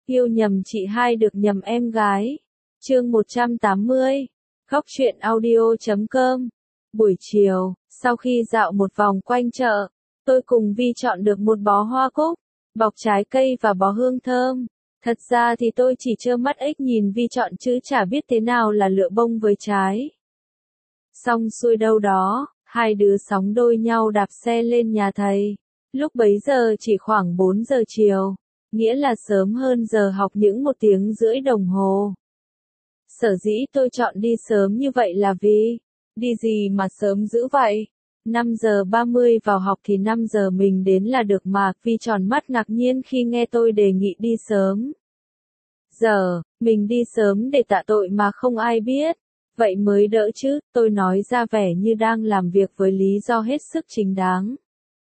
Yêu nhầm chị hai được nhầm em gái. Chương 180. Khóc chuyện audio.com. Buổi chiều, sau khi dạo một vòng quanh chợ, tôi cùng Vi chọn được một bó hoa cúc, bọc trái cây và bó hương thơm. Thật ra thì tôi chỉ trơ mắt ếch nhìn Vi chọn chứ chả biết thế nào là lựa bông với trái. Xong xuôi đâu đó, hai đứa sóng đôi nhau đạp xe lên nhà thầy. Lúc bấy giờ chỉ khoảng 4 giờ chiều, nghĩa là sớm hơn giờ học những 1 tiếng rưỡi đồng hồ. Sở dĩ tôi chọn đi sớm như vậy là vì, đi gì mà sớm dữ vậy? 5 giờ 30 vào học thì 5 giờ mình đến là được mà. Vi tròn mắt ngạc nhiên khi nghe tôi đề nghị đi sớm. Giờ, mình đi sớm để tạ tội mà không ai biết. Vậy mới đỡ chứ, tôi nói ra vẻ như đang làm việc với lý do hết sức chính đáng.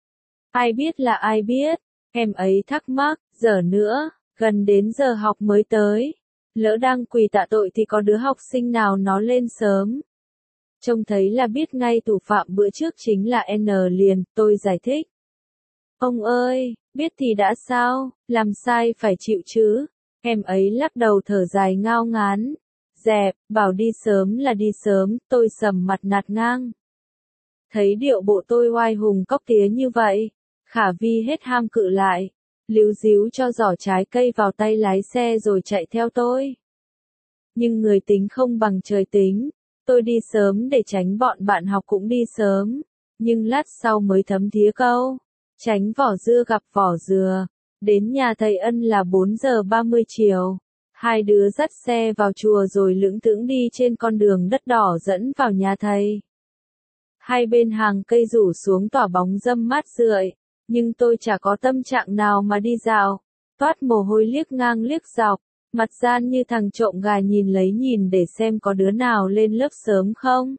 Ai biết là ai biết, em ấy thắc mắc, giờ nữa, gần đến giờ học mới tới. Lỡ đang quỳ tạ tội thì có đứa học sinh nào nó lên sớm. Trông thấy là biết ngay thủ phạm bữa trước chính là N liền, tôi giải thích. Ông ơi, biết thì đã sao, làm sai phải chịu chứ. Em ấy lắc đầu thở dài ngao ngán. Dẹp, bảo đi sớm là đi sớm, tôi sầm mặt nạt ngang. Thấy điệu bộ tôi oai hùng cóc tía như vậy, Khả Vi hết ham cự lại, líu díu cho giỏ trái cây vào tay lái xe rồi chạy theo tôi. Nhưng người tính không bằng trời tính, tôi đi sớm để tránh bọn bạn học cũng đi sớm, nhưng lát sau mới thấm thía câu, tránh vỏ dưa gặp vỏ dừa. Đến nhà thầy Ân là 4 giờ 30 chiều. Hai đứa dắt xe vào chùa rồi lững thững đi trên con đường đất đỏ dẫn vào nhà thầy. Hai bên hàng cây rủ xuống tỏa bóng râm mát rượi, nhưng tôi chả có tâm trạng nào mà đi dạo, toát mồ hôi liếc ngang liếc dọc, mặt gian như thằng trộm gà nhìn lấy nhìn để xem có đứa nào lên lớp sớm không.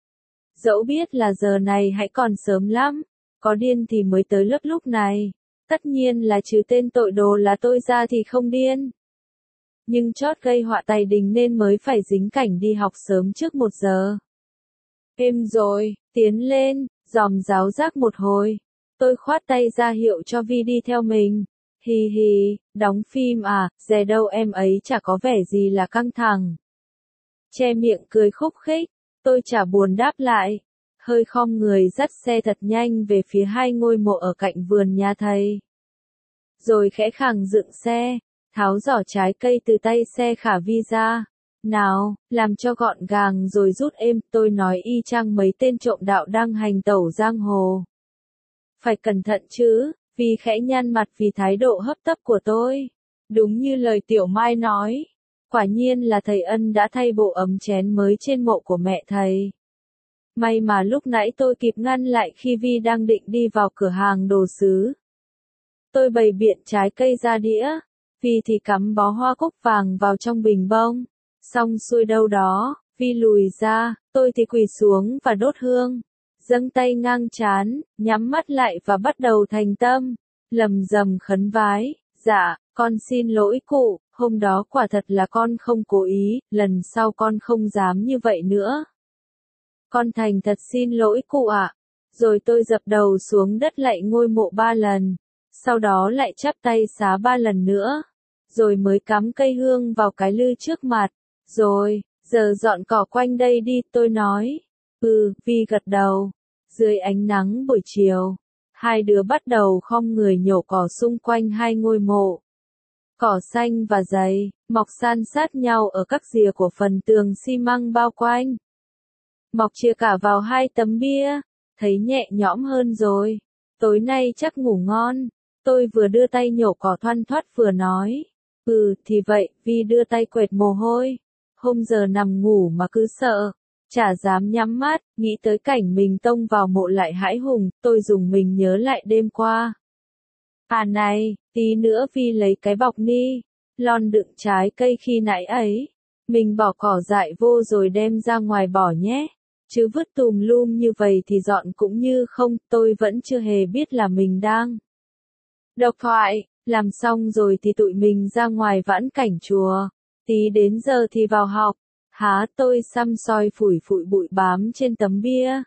Dẫu biết là giờ này hãy còn sớm lắm, có điên thì mới tới lớp lúc này, tất nhiên là trừ tên tội đồ là tôi ra thì không điên. Nhưng chót gây họa tày đình nên mới phải dính cảnh đi học sớm trước 1 giờ. Êm rồi, tiến lên, dòm giáo giác một hồi. Tôi khoát tay ra hiệu cho Vi đi theo mình. Hì hì, đóng phim à, dè đâu em ấy chả có vẻ gì là căng thẳng. Che miệng cười khúc khích, tôi chả buồn đáp lại. Hơi khom người dắt xe thật nhanh về phía 2 ngôi mộ ở cạnh vườn nhà thầy. Rồi khẽ khàng dựng xe, tháo giỏ trái cây từ tay xe Khả Vi ra. Nào, làm cho gọn gàng rồi rút êm, tôi nói y chang mấy tên trộm đạo đang hành tẩu giang hồ. Phải cẩn thận chứ, Vi khẽ nhăn mặt vì thái độ hấp tấp của tôi. Đúng như lời Tiểu Mai nói, quả nhiên là thầy Ân đã thay bộ ấm chén mới trên mộ của mẹ thầy. May mà lúc nãy tôi kịp ngăn lại khi Vi đang định đi vào cửa hàng đồ sứ. Tôi bày biện trái cây ra đĩa, Vi thì cắm bó hoa cúc vàng vào trong bình bông. Xong xuôi đâu đó, Vi lùi ra, tôi thì quỳ xuống và đốt hương. Dâng tay ngang trán, nhắm mắt lại và bắt đầu thành tâm, lầm rầm khấn vái. Dạ, con xin lỗi cụ, hôm đó quả thật là con không cố ý, lần sau con không dám như vậy nữa. Con thành thật xin lỗi cụ ạ. Rồi tôi dập đầu xuống đất lạy ngôi mộ 3 lần, sau đó lại chắp tay xá 3 lần nữa, rồi mới cắm cây hương vào cái lư trước mặt. Rồi, giờ dọn cỏ quanh đây đi, tôi nói. Vi gật đầu. Dưới ánh nắng buổi chiều, hai đứa bắt đầu khom người nhổ cỏ xung quanh 2 ngôi mộ. Cỏ xanh và dày, mọc san sát nhau ở các rìa của phần tường xi măng bao quanh. Mọc chia cả vào 2 tấm bia, thấy nhẹ nhõm hơn rồi. Tối nay chắc ngủ ngon. Tôi vừa đưa tay nhổ cỏ thoăn thoắt vừa nói. Thì vậy, Vi đưa tay quệt mồ hôi. Hôm giờ nằm ngủ mà cứ sợ, chả dám nhắm mắt, nghĩ tới cảnh mình tông vào mộ lại hãi hùng, tôi dùng mình nhớ lại đêm qua. À này, tí nữa Vi lấy cái bọc ni lon đựng trái cây khi nãy ấy. Mình bỏ cỏ dại vô rồi đem ra ngoài bỏ nhé. Chứ vứt tùm lum như vậy thì dọn cũng như không, tôi vẫn chưa hề biết là mình đang độc thoại. Làm xong rồi thì tụi mình ra ngoài vãn cảnh chùa. Tí đến giờ thì vào học. Há, tôi xăm soi phủi phủi bụi bám trên tấm bia.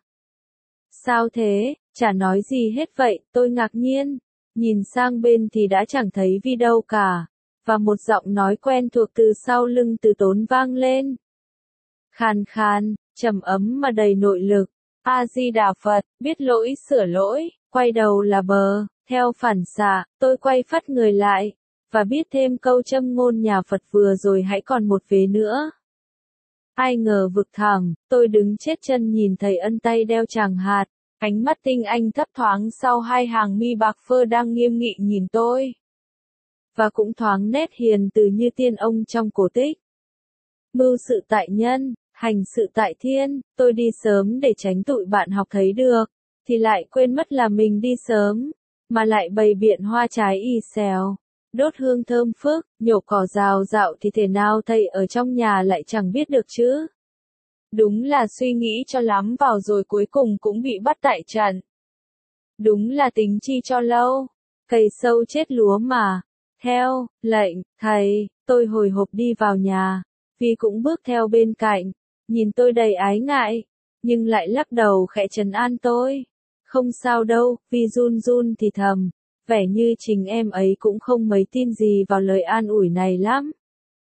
Sao thế, chả nói gì hết vậy, tôi ngạc nhiên. Nhìn sang bên thì đã chẳng thấy Vi đâu cả. và một giọng nói quen thuộc từ sau lưng Từ Tốn vang lên. Khàn khàn, trầm ấm mà đầy nội lực. A Di Đà Phật, biết lỗi sửa lỗi, quay đầu là bờ. Theo phản xạ, tôi quay phắt người lại, và biết thêm câu châm ngôn nhà Phật vừa rồi hãy còn một vế nữa. Ai ngờ vực thẳm, tôi đứng chết chân nhìn thầy Ân tay đeo tràng hạt, ánh mắt tinh anh thấp thoáng sau hai hàng mi bạc phơ đang nghiêm nghị nhìn tôi. Và cũng thoáng nét hiền từ như tiên ông trong cổ tích. Mưu sự tại nhân, hành sự tại thiên, tôi đi sớm để tránh tụi bạn học thấy được, thì lại quên mất là mình đi sớm, mà lại bày biện hoa trái y xèo, đốt hương thơm phức, nhổ cỏ rào rạo thì thể nào thầy ở trong nhà lại chẳng biết được chứ. Đúng là suy nghĩ cho lắm vào rồi cuối cùng cũng bị bắt tại trận. Đúng là tính chi cho lâu, cày sâu chết lúa mà. Theo lệnh thầy, tôi hồi hộp đi vào nhà, vì cũng bước theo bên cạnh, nhìn tôi đầy ái ngại, nhưng lại lắc đầu khẽ trấn an tôi. Không sao đâu, vì run run thì thầm, vẻ như chính em ấy cũng không mấy tin gì vào lời an ủi này lắm.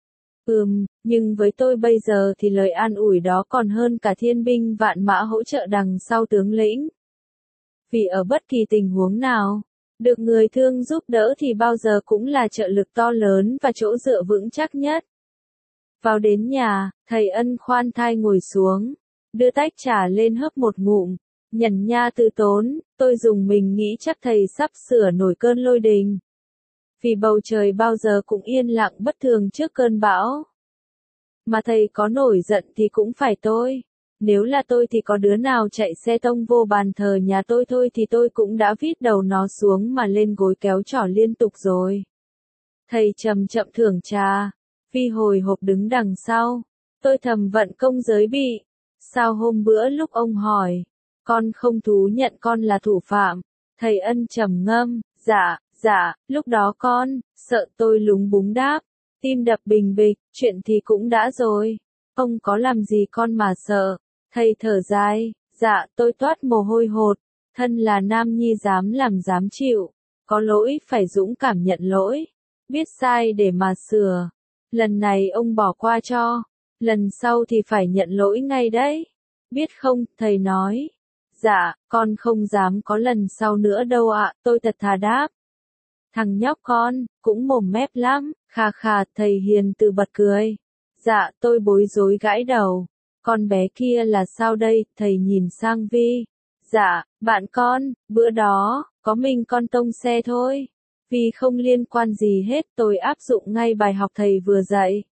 Nhưng với tôi bây giờ thì lời an ủi đó còn hơn cả thiên binh vạn mã hỗ trợ đằng sau tướng lĩnh. Vì ở bất kỳ tình huống nào, được người thương giúp đỡ thì bao giờ cũng là trợ lực to lớn và chỗ dựa vững chắc nhất. Vào đến nhà, thầy Ân khoan thai ngồi xuống, đưa tách trà lên hớp một ngụm, nhẩn nha Từ Tốn, tôi dùng mình nghĩ chắc thầy sắp sửa nổi cơn lôi đình. Vì bầu trời bao giờ cũng yên lặng bất thường trước cơn bão. Mà thầy có nổi giận thì cũng phải tôi. Nếu là tôi thì có đứa nào chạy xe tông vô bàn thờ nhà tôi thôi thì tôi cũng đã vít đầu nó xuống mà lên gối kéo trỏ liên tục rồi. Thầy chậm chậm thưởng trà. Vi hồi hộp đứng đằng sau. Tôi thầm vận công giới bị. Sao hôm bữa lúc ông hỏi, con không thú nhận con là thủ phạm. Thầy Ân trầm ngâm, dạ, lúc đó con, sợ tôi lúng búng đáp. Tim đập bình bịch, chuyện thì cũng đã rồi. Ông có làm gì con mà sợ. Thầy thở dài, dạ tôi toát mồ hôi hột. Thân là nam nhi dám làm dám chịu. Có lỗi phải dũng cảm nhận lỗi. Biết sai để mà sửa. Lần này ông bỏ qua cho. Lần sau thì phải nhận lỗi ngay đấy. Biết không, thầy nói. Dạ, con không dám có lần sau nữa đâu ạ, tôi thật thà đáp. Thằng nhóc con, cũng mồm mép lắm, khà khà, thầy hiền từ bật cười. Dạ, tôi bối rối gãi đầu. Con bé kia là sao đây, thầy nhìn sang Vi. Dạ, bạn con, bữa đó, có mình con tông xe thôi. Vì không liên quan gì hết, tôi áp dụng ngay bài học thầy vừa dạy.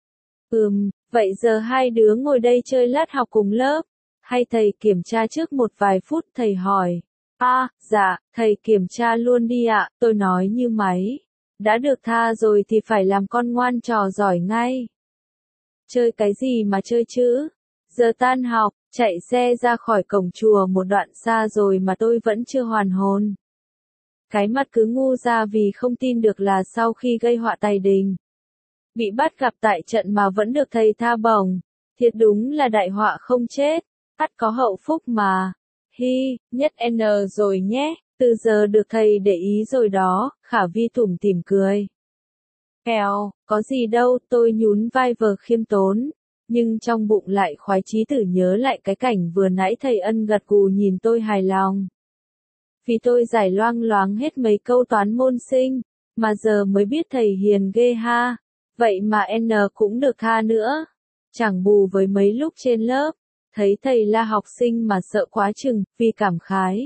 Vậy giờ hai đứa ngồi đây chơi lát học cùng lớp. Hay thầy kiểm tra trước một vài phút, thầy hỏi. Dạ, thầy kiểm tra luôn đi ạ, tôi nói như máy. Đã được tha rồi thì phải làm con ngoan trò giỏi ngay. Chơi cái gì mà chơi chứ? Giờ tan học, chạy xe ra khỏi cổng chùa một đoạn xa rồi mà tôi vẫn chưa hoàn hồn. Cái mặt cứ ngu ra vì không tin được là sau khi gây họa tày đình, bị bắt gặp tại trận mà vẫn được thầy tha bổng. Thiệt đúng là đại họa không chết, ắt có hậu phúc mà. Nhất N rồi nhé, từ giờ được thầy để ý rồi đó, Khả Vi tủm tỉm cười. Có gì đâu, tôi nhún vai vờ khiêm tốn, nhưng trong bụng lại khoái chí tử nhớ lại cái cảnh vừa nãy thầy Ân gật gù nhìn tôi hài lòng. Vì tôi giải loang loáng hết mấy câu toán môn sinh, mà giờ mới biết thầy hiền ghê ha, vậy mà N cũng được tha nữa. Chẳng bù với mấy lúc trên lớp, thấy thầy la học sinh mà sợ quá chừng, vì cảm khái.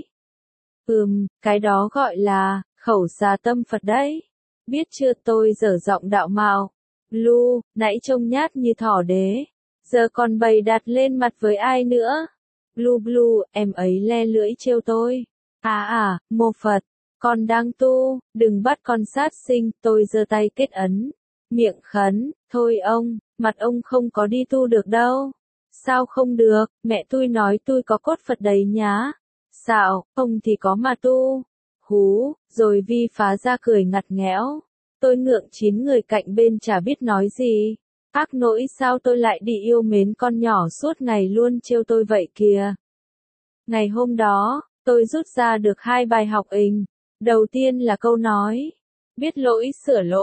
Cái đó gọi là, khẩu xà tâm Phật đấy. Biết chưa, tôi dở giọng đạo mạo. Nãy trông nhát như thỏ đế. Giờ còn bày đặt lên mặt với ai nữa? Blue, em ấy le lưỡi trêu tôi. Mô Phật, con đang tu, đừng bắt con sát sinh, tôi giơ tay kết ấn. Miệng khấn, thôi ông, mặt ông không có đi tu được đâu. Sao không được, mẹ tôi nói tôi có cốt Phật đấy nhá. Sao, ông thì có mà tu. Rồi Vi phá ra cười ngặt nghẽo. Tôi ngượng chín người cạnh bên chả biết nói gì. Ác nỗi sao tôi lại đi yêu mến con nhỏ suốt ngày luôn trêu tôi vậy kìa. Ngày hôm đó, tôi rút ra được 2 bài học. Đầu tiên là câu nói, biết lỗi sửa lỗi,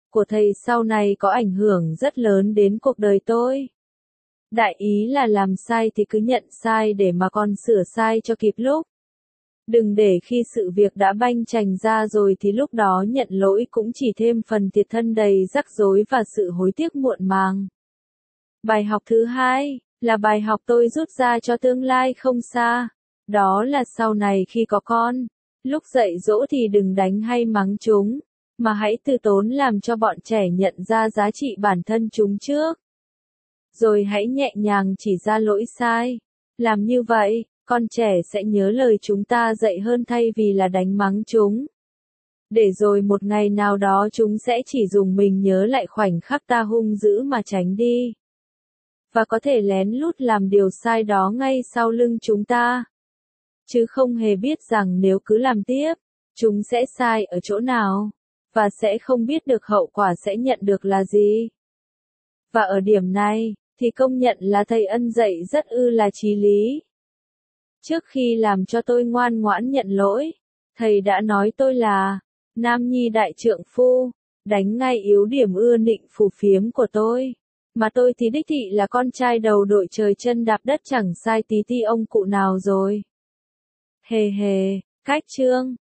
của thầy sau này có ảnh hưởng rất lớn đến cuộc đời tôi. Đại ý là làm sai thì cứ nhận sai để mà con sửa sai cho kịp lúc. Đừng để khi sự việc đã banh chành ra rồi thì lúc đó nhận lỗi cũng chỉ thêm phần thiệt thân đầy rắc rối và sự hối tiếc muộn màng. Bài học thứ hai là bài học tôi rút ra cho tương lai không xa. Đó là sau này khi có con, lúc dạy dỗ thì đừng đánh hay mắng chúng, mà hãy từ tốn làm cho bọn trẻ nhận ra giá trị bản thân chúng trước. Rồi hãy nhẹ nhàng chỉ ra lỗi sai. Làm như vậy, con trẻ sẽ nhớ lời chúng ta dạy hơn thay vì là đánh mắng chúng. Để rồi một ngày nào đó chúng sẽ chỉ dùng mình nhớ lại khoảnh khắc ta hung dữ mà tránh đi. Và có thể lén lút làm điều sai đó ngay sau lưng chúng ta. Chứ không hề biết rằng nếu cứ làm tiếp, chúng sẽ sai ở chỗ nào, và sẽ không biết được hậu quả sẽ nhận được là gì. Và ở điểm này, thì công nhận là thầy Ân dạy rất là chí lý. Trước khi làm cho tôi ngoan ngoãn nhận lỗi, thầy đã nói tôi là nam nhi đại trượng phu, đánh ngay yếu điểm ưa nịnh phù phiếm của tôi. Mà tôi thì đích thị là con trai đầu đội trời chân đạp đất chẳng sai tí ti ông cụ nào rồi. Hề hề, cách chương.